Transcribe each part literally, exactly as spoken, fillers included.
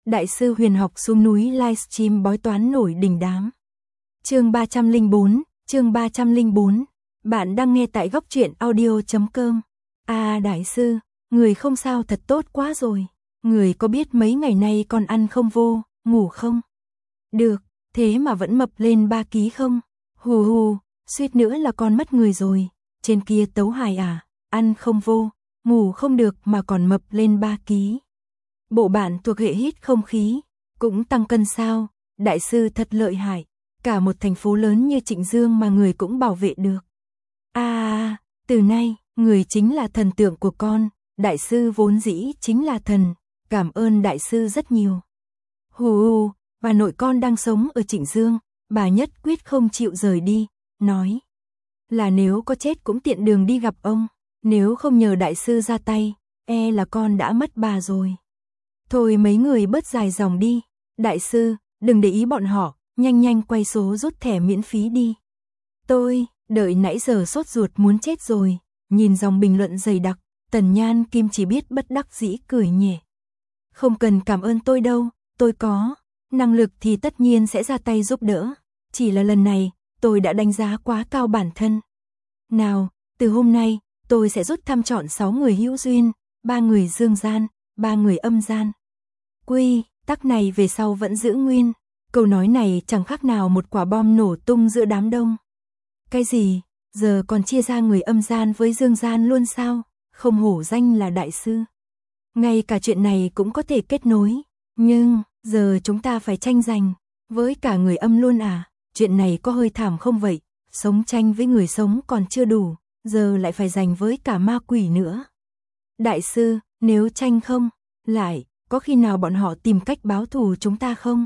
Đại sư huyền học xuống núi livestream bói toán nổi đình đám. Chương ba trăm lẻ bốn, chương ba trăm lẻ bốn. Bạn đang nghe tại góc truyện audio chấm com. À đại sư, người không sao thật tốt quá rồi. Người có biết mấy ngày nay con ăn không vô, ngủ không? Được, thế mà vẫn mập lên ba ký không? Hù hù, suýt nữa là con mất người rồi. Trên kia Tấu Hài à, ăn không vô, ngủ không được mà còn mập lên ba ký. Bộ bạn thuộc hệ hít không khí, cũng tăng cân sao? Đại sư thật lợi hại, cả một thành phố lớn như Trịnh Dương mà người cũng bảo vệ được. À, từ nay, người chính là thần tượng của con, đại sư vốn dĩ chính là thần, cảm ơn đại sư rất nhiều. Hù hù, bà nội con đang sống ở Trịnh Dương, bà nhất quyết không chịu rời đi, nói là nếu có chết cũng tiện đường đi gặp ông, nếu không nhờ đại sư ra tay, e là con đã mất bà rồi. Thôi mấy người bớt dài dòng đi, đại sư, đừng để ý bọn họ, nhanh nhanh quay số rút thẻ miễn phí đi. Tôi, đợi nãy giờ sốt ruột muốn chết rồi, nhìn dòng bình luận dày đặc, Tần Nhan Kim chỉ biết bất đắc dĩ cười nhẹ. Không cần cảm ơn tôi đâu, tôi có năng lực thì tất nhiên sẽ ra tay giúp đỡ, chỉ là lần này, tôi đã đánh giá quá cao bản thân. Nào, từ hôm nay, tôi sẽ rút thăm chọn sáu người hữu duyên, ba người dương gian, ba người âm gian. Quy tắc này về sau vẫn giữ nguyên, câu nói này chẳng khác nào một quả bom nổ tung giữa đám đông. Cái gì, giờ còn chia ra người âm gian với dương gian luôn sao, không hổ danh là đại sư. Ngay cả chuyện này cũng có thể kết nối, nhưng, giờ chúng ta phải tranh giành, với cả người âm luôn à, chuyện này có hơi thảm không vậy, sống tranh với người sống còn chưa đủ, giờ lại phải giành với cả ma quỷ nữa. Đại sư, nếu tranh không, lại, có khi nào bọn họ tìm cách báo thù chúng ta không?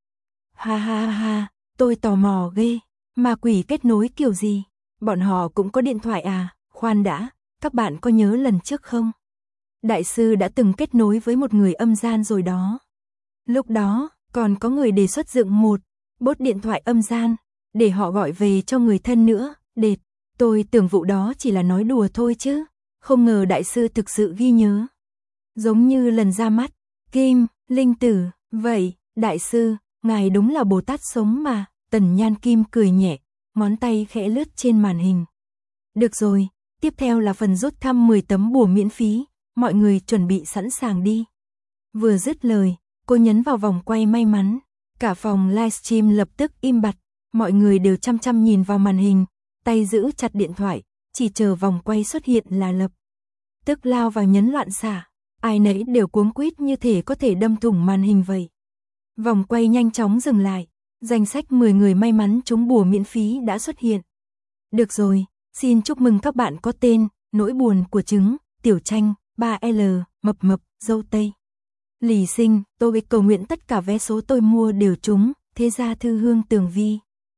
Ha ha ha, tôi tò mò ghê, ma quỷ kết nối kiểu gì? Bọn họ cũng có điện thoại à? Khoan đã, các bạn có nhớ lần trước không? Đại sư đã từng kết nối với một người âm gian rồi đó. Lúc đó, còn có người đề xuất dựng một bốt điện thoại âm gian, để họ gọi về cho người thân nữa, đệt. Tôi tưởng vụ đó chỉ là nói đùa thôi chứ, không ngờ đại sư thực sự ghi nhớ. Giống như lần ra mắt, Kim, Linh Tử, vậy, đại sư, ngài đúng là Bồ Tát sống mà, Tần Nhan Kim cười nhẹ, ngón tay khẽ lướt trên màn hình. Được rồi, tiếp theo là phần rút thăm mười tấm bùa miễn phí, mọi người chuẩn bị sẵn sàng đi. Vừa dứt lời, cô nhấn vào vòng quay may mắn, cả phòng livestream lập tức im bặt, mọi người đều chăm chăm nhìn vào màn hình, tay giữ chặt điện thoại, chỉ chờ vòng quay xuất hiện là lập tức lao vào nhấn loạn xạ. Ai nấy đều cuống quýt như thể có thể đâm thủng màn hình vậy. Vòng quay nhanh chóng dừng lại, danh sách mười người may mắn trúng bùa miễn phí đã xuất hiện. Được rồi, xin chúc mừng các bạn có tên, nỗi buồn của trứng, Tiểu Tranh, ba L, Mập Mập, Dâu Tây. Lì Sinh, tôi cầu nguyện tất cả vé số tôi mua đều trúng, Thế Gia Thư Hương Tường Vi.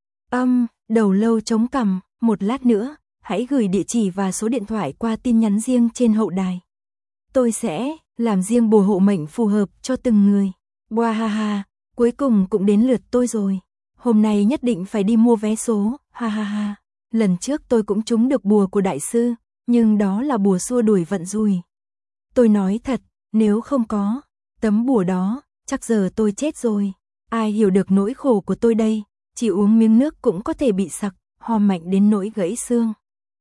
Âm, Đầu Lâu Chống Cằm, một lát nữa, hãy gửi địa chỉ và số điện thoại qua tin nhắn riêng trên hậu đài. Tôi sẽ làm riêng bùa hộ mệnh phù hợp cho từng người. Boa ha ha, cuối cùng cũng đến lượt tôi rồi. Hôm nay nhất định phải đi mua vé số, ha ha ha. Lần trước tôi cũng trúng được bùa của đại sư, nhưng đó là bùa xua đuổi vận rủi. Tôi nói thật, nếu không có tấm bùa đó, chắc giờ tôi chết rồi. Ai hiểu được nỗi khổ của tôi đây, chỉ uống miếng nước cũng có thể bị sặc, ho mạnh đến nỗi gãy xương.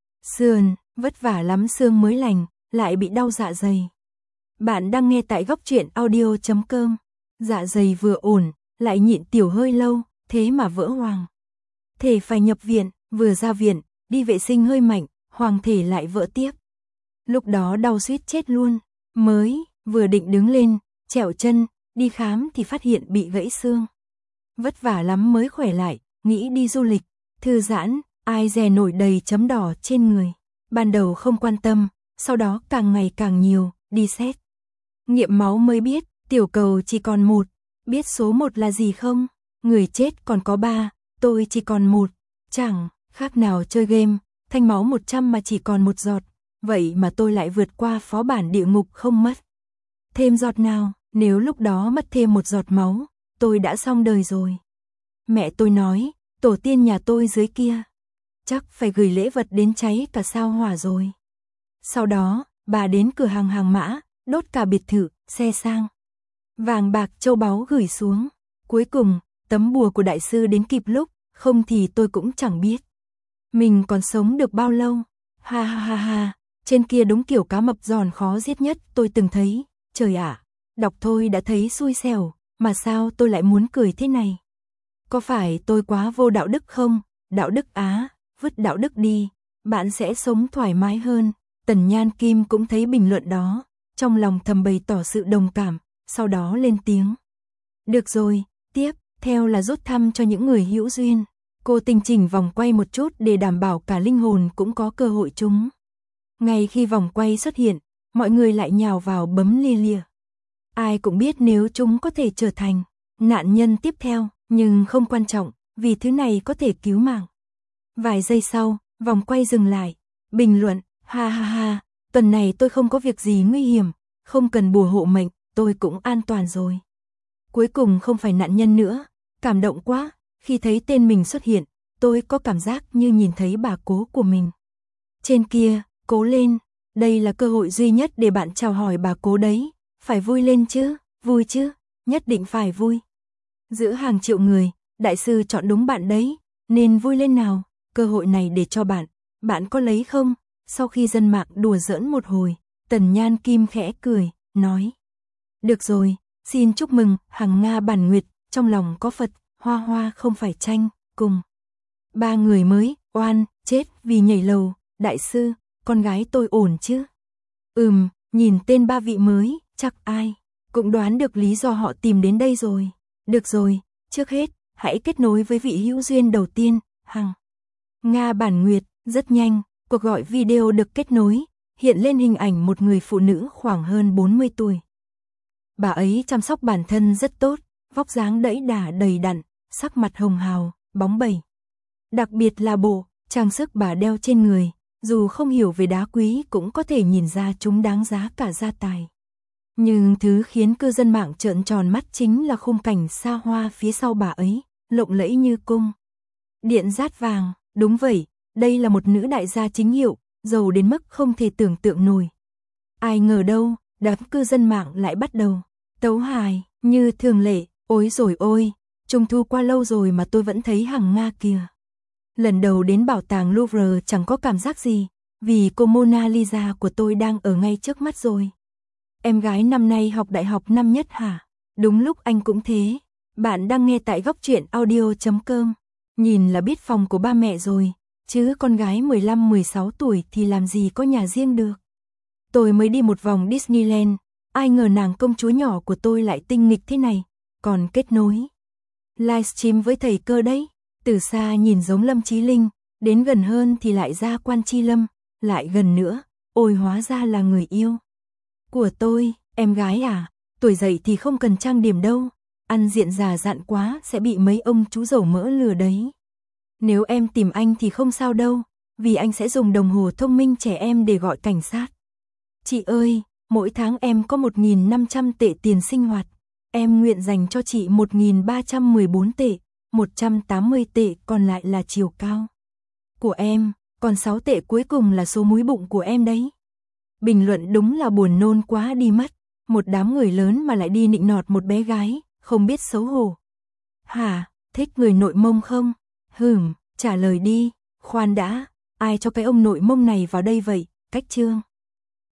Sườn, vất vả lắm xương mới lành, lại bị đau dạ dày. Bạn đang nghe tại góc truyện audio chấm com. Dạ dày vừa ổn, lại nhịn tiểu hơi lâu, thế mà vỡ hoang. Thể phải nhập viện, vừa ra viện, đi vệ sinh hơi mạnh, hoàng thể lại vỡ tiếp. Lúc đó đau suýt chết luôn, mới, vừa định đứng lên, trèo chân, đi khám thì phát hiện bị gãy xương. Vất vả lắm mới khỏe lại, nghĩ đi du lịch, thư giãn, ai dè nổi đầy chấm đỏ trên người. Ban đầu không quan tâm, sau đó càng ngày càng nhiều, đi xét. Nghiệm máu mới biết, tiểu cầu chỉ còn một, biết số một là gì không? Người chết còn có ba, tôi chỉ còn một, chẳng khác nào chơi game, thanh máu một trăm mà chỉ còn một giọt, vậy mà tôi lại vượt qua phó bản địa ngục không mất thêm giọt nào, nếu lúc đó mất thêm một giọt máu, tôi đã xong đời rồi. Mẹ tôi nói, tổ tiên nhà tôi dưới kia, chắc phải gửi lễ vật đến cháy cả sao hỏa rồi. Sau đó, bà đến cửa hàng hàng mã, đốt cả biệt thự, xe sang. vàng bạc châu báu gửi xuống. Cuối cùng, tấm bùa của đại sư đến kịp lúc, không thì tôi cũng chẳng biết mình còn sống được bao lâu. Ha ha ha ha, trên kia đúng kiểu cá mập giòn khó giết nhất tôi từng thấy. Trời ạ, đọc thôi đã thấy xui xẻo, mà sao tôi lại muốn cười thế này? Có phải tôi quá vô đạo đức không? Đạo đức á, vứt đạo đức đi, bạn sẽ sống thoải mái hơn. Tần Nhan Kim cũng thấy bình luận đó, trong lòng thầm bày tỏ sự đồng cảm, sau đó lên tiếng. Được rồi, tiếp theo là rút thăm cho những người hữu duyên. Cô tinh chỉnh vòng quay một chút để đảm bảo cả linh hồn cũng có cơ hội trúng. Ngay khi vòng quay xuất hiện, mọi người lại nhào vào bấm lia lịa. Ai cũng biết nếu chúng có thể trở thành nạn nhân tiếp theo, nhưng không quan trọng, vì thứ này có thể cứu mạng. Vài giây sau, vòng quay dừng lại. Bình luận, ha ha ha, tuần này tôi không có việc gì nguy hiểm, không cần bùa hộ mệnh, tôi cũng an toàn rồi. Cuối cùng không phải nạn nhân nữa, cảm động quá, khi thấy tên mình xuất hiện, tôi có cảm giác như nhìn thấy bà cố của mình. Trên kia, cố lên, đây là cơ hội duy nhất để bạn chào hỏi bà cố đấy, phải vui lên chứ, vui chứ, nhất định phải vui. Giữa hàng triệu người, đại sư chọn đúng bạn đấy, nên vui lên nào, cơ hội này để cho bạn, bạn có lấy không? Sau khi dân mạng đùa giỡn một hồi, Tần Nhan Kim khẽ cười, nói. Được rồi, xin chúc mừng, Hằng Nga Bản Nguyệt, trong lòng có Phật, Hoa Hoa không phải tranh, cùng. Ba người mới, oan, chết vì nhảy lầu, đại sư, con gái tôi ổn chứ? Ừm, nhìn tên ba vị mới, chắc ai cũng đoán được lý do họ tìm đến đây rồi. Được rồi, trước hết, hãy kết nối với vị hữu duyên đầu tiên, Hằng Nga Bản Nguyệt. Rất nhanh, cuộc gọi video được kết nối, hiện lên hình ảnh một người phụ nữ khoảng hơn bốn mươi tuổi. Bà ấy chăm sóc bản thân rất tốt, vóc dáng đẫy đà đầy đặn, sắc mặt hồng hào, bóng bẩy. Đặc biệt là bộ trang sức bà đeo trên người, dù không hiểu về đá quý cũng có thể nhìn ra chúng đáng giá cả gia tài. Nhưng thứ khiến cư dân mạng trợn tròn mắt chính là khung cảnh xa hoa phía sau bà ấy, lộng lẫy như cung điện dát vàng. Đúng vậy, đây là một nữ đại gia chính hiệu, giàu đến mức không thể tưởng tượng nổi. Ai ngờ đâu, đám cư dân mạng lại bắt đầu tấu hài, như thường lệ, ôi rồi ôi, Trung thu qua lâu rồi mà tôi vẫn thấy Hằng Nga kìa. Lần đầu đến bảo tàng Louvre chẳng có cảm giác gì, vì cô Mona Lisa của tôi đang ở ngay trước mắt rồi. Em gái năm nay học đại học năm nhất hả? Đúng lúc anh cũng thế. Bạn đang nghe tại góc truyện audio chấm com. Nhìn là biết phòng của ba mẹ rồi, chứ con gái mười lăm mười sáu tuổi thì làm gì có nhà riêng được. Tôi mới đi một vòng Disneyland, ai ngờ nàng công chúa nhỏ của tôi lại tinh nghịch thế này, còn kết nối livestream với thầy cơ đấy. Từ xa nhìn giống Lâm Chí Linh, đến gần hơn thì lại ra Quan Chi Lâm, lại gần nữa, ôi hóa ra là người yêu của tôi. Em gái à, tuổi dậy thì không cần trang điểm đâu, ăn diện già dặn quá sẽ bị mấy ông chú dầu mỡ lừa đấy. Nếu em tìm anh thì không sao đâu, vì anh sẽ dùng đồng hồ thông minh trẻ em để gọi cảnh sát. Chị ơi, mỗi tháng em có một nghìn năm trăm tệ tiền sinh hoạt, em nguyện dành cho chị một nghìn ba trăm mười bốn tệ, một trăm tám mươi tệ còn lại là chiều cao của em, còn sáu tệ cuối cùng là số múi bụng của em đấy. Bình luận đúng là buồn nôn quá đi mất, một đám người lớn mà lại đi nịnh nọt một bé gái, không biết xấu hổ. Hả, thích người nội mông không? Hừm, trả lời đi, khoan đã, ai cho cái ông nội mông này vào đây vậy, cách trương.